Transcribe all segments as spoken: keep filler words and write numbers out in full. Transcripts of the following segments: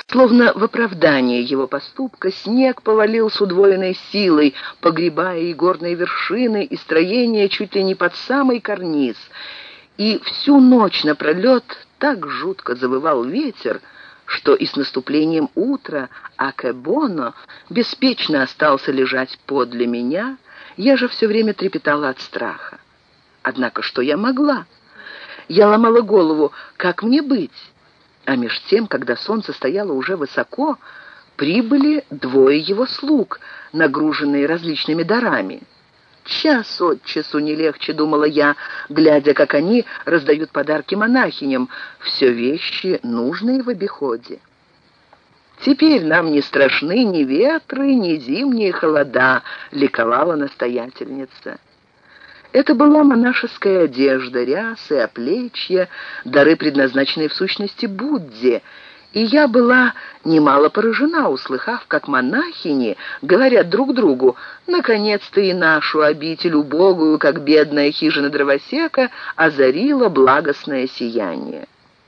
Словно в оправдание его поступка, снег повалил с удвоенной силой, погребая и горные вершины, и строения чуть ли не под самый карниз. И всю ночь напролет так жутко завывал ветер, что и с наступлением утра Акебоно беспечно остался лежать подле меня, я же все время трепетала от страха. Однако что я могла? Я ломала голову, как мне быть? А меж тем, когда солнце стояло уже высоко, прибыли двое его слуг, нагруженные различными дарами. Час от часу не легче, думала я, глядя, как они раздают подарки монахиням, все вещи, нужные в обиходе. «Теперь нам не страшны ни ветры, ни зимние холода», — ликовала настоятельница. Это была монашеская одежда, рясы, оплечья, дары, предназначенные в сущности Будде, и я была немало поражена, услыхав, как монахини говорят друг другу: «Наконец-то и нашу обитель убогую, как бедная хижина дровосека, озарило благостное сияние».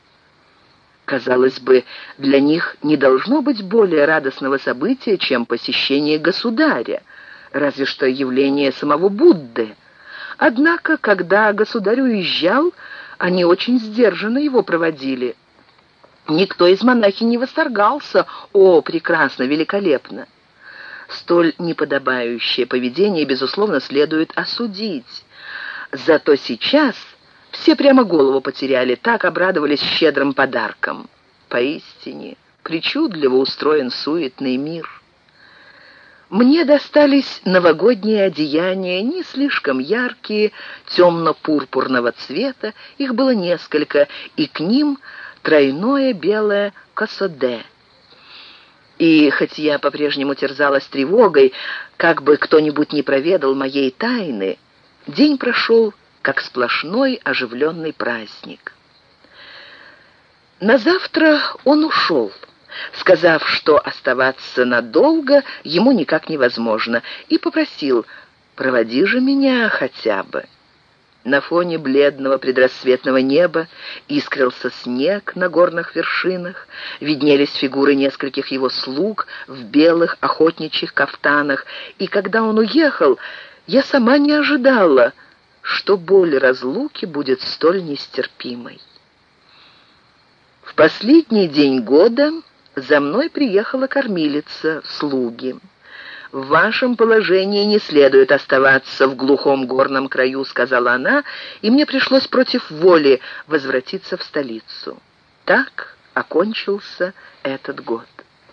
Казалось бы, для них не должно быть более радостного события, чем посещение государя, разве что явление самого Будды. Однако, когда государь уезжал, они очень сдержанно его проводили. Никто из монахинь не восторгался: «О, прекрасно, великолепно!» Столь неподобающее поведение, безусловно, следует осудить. Зато сейчас все прямо голову потеряли, так обрадовались щедрым подарком. Поистине, причудливо устроен суетный мир. Мне достались новогодние одеяния, не слишком яркие, темно-пурпурного цвета, их было несколько, и к ним тройное белое косоде. И хоть я по-прежнему терзалась тревогой, как бы кто-нибудь не проведал моей тайны, день прошел как сплошной оживленный праздник. На завтра он ушел, сказав, что оставаться надолго ему никак невозможно, и попросил: «Проводи же меня хотя бы». На фоне бледного предрассветного неба искрился снег на горных вершинах, виднелись фигуры нескольких его слуг в белых охотничьих кафтанах, и когда он уехал, я сама не ожидала, что боль разлуки будет столь нестерпимой. В последний день года за мной приехала кормилица, слуги. «В вашем положении не следует оставаться в глухом горном краю», — сказала она, и мне пришлось против воли возвратиться в столицу. Так окончился этот год.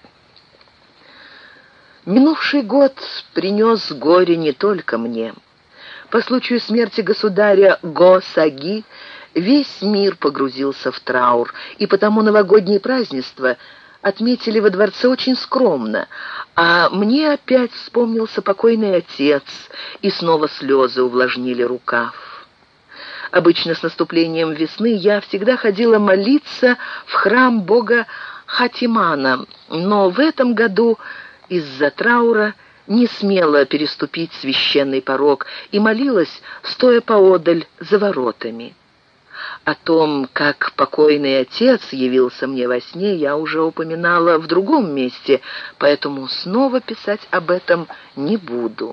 Минувший год принес горе не только мне. По случаю смерти государя Го-Саги весь мир погрузился в траур, и потому новогодние празднества отметили во дворце очень скромно, а мне опять вспомнился покойный отец, и снова слезы увлажнили рукав. Обычно с наступлением весны я всегда ходила молиться в храм бога Хатимана, но в этом году из-за траура не смела переступить священный порог и молилась, стоя поодаль за воротами. О том, как покойный отец явился мне во сне, я уже упоминала в другом месте, поэтому снова писать об этом не буду.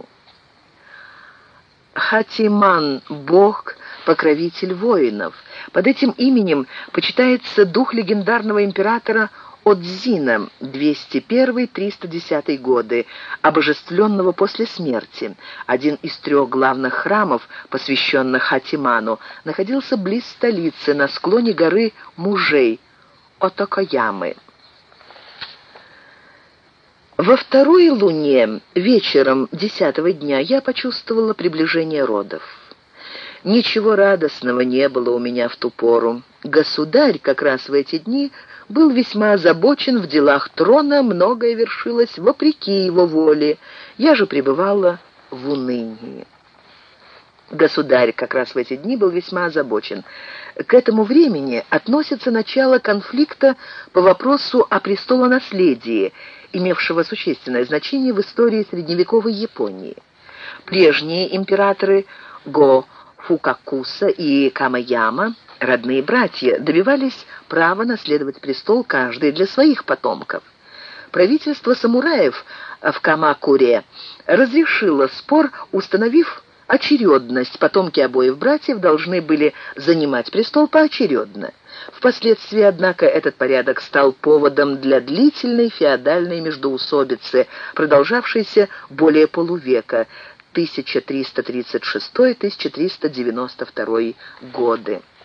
Хатиман — бог, покровитель воинов. Под этим именем почитается дух легендарного императора Одзина, двести первый — триста десятый годы, обожествленного после смерти. Один из трех главных храмов, посвященных Хатиману, находился близ столицы, на склоне горы Мужей, Отокоямы. Во второй луне, вечером десятого дня, я почувствовала приближение родов. Ничего радостного не было у меня в ту пору. Государь как раз в эти дни был весьма озабочен в делах трона, многое вершилось вопреки его воле. Я же пребывала в унынии. Государь как раз в эти дни был весьма озабочен. К этому времени относится начало конфликта по вопросу о престолонаследии, имевшего существенное значение в истории средневековой Японии. Прежние императоры Го Фукакуса и Камаяма Родные братья добивались права наследовать престол каждый для своих потомков. Правительство самураев в Камакуре разрешило спор, установив очередность. Потомки обоих братьев должны были занимать престол поочередно. Впоследствии, однако, этот порядок стал поводом для длительной феодальной междоусобицы, продолжавшейся более полувека, тысяча триста тридцать шестой — тысяча триста девяносто второй годы.